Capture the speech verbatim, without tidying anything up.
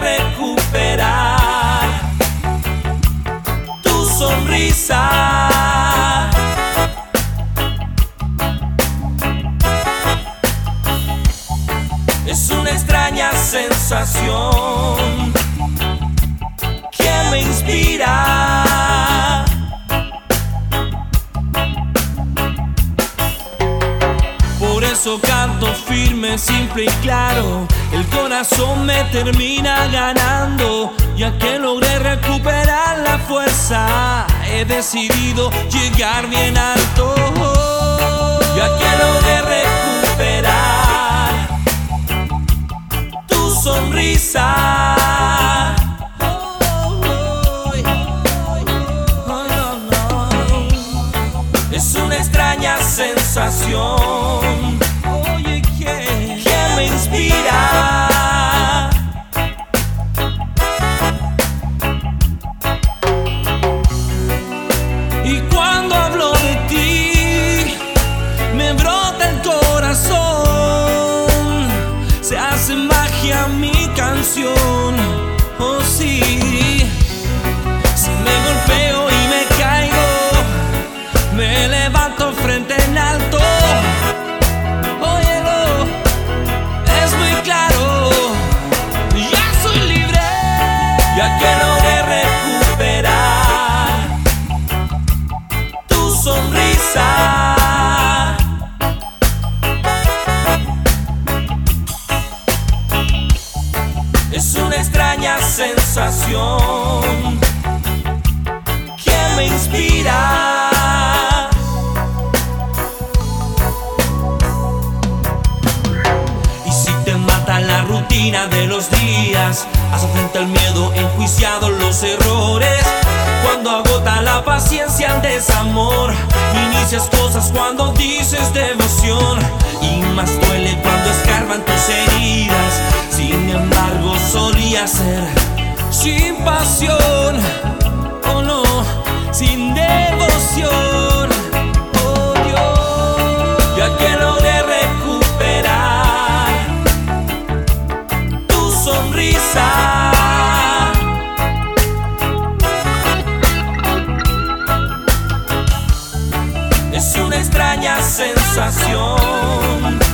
recuperar tu sonrisa. Es una extraña sensación que me inspira. Por eso canto firme, simple y claro. El corazón me termina ganando. Ya que logré recuperar la fuerza, he decidido llegar bien alto. Ya que logré recuperar tu sonrisa. Es una extraña sensación, oye, que, que me inspira. Y cuando hablo de ti, me brota el corazón. Se hace magia mi canción, oh sí. Si me golpeo y me caigo, me levanto frente en alto. Óyelo, es muy claro, ya soy libre. Ya que logré recuperar tu sonrisa. Es una extraña sensación que me inspira. La rutina de los días hace frente al miedo, enjuiciados los errores. Cuando agota la paciencia el desamor, inicias cosas cuando dices devoción. Y más duele cuando escarban tus heridas. Sin embargo solía ser sin pasión, oh no, sin devoción. Oh Dios, ya que logré recuperar sonrisa. Es una extraña sensación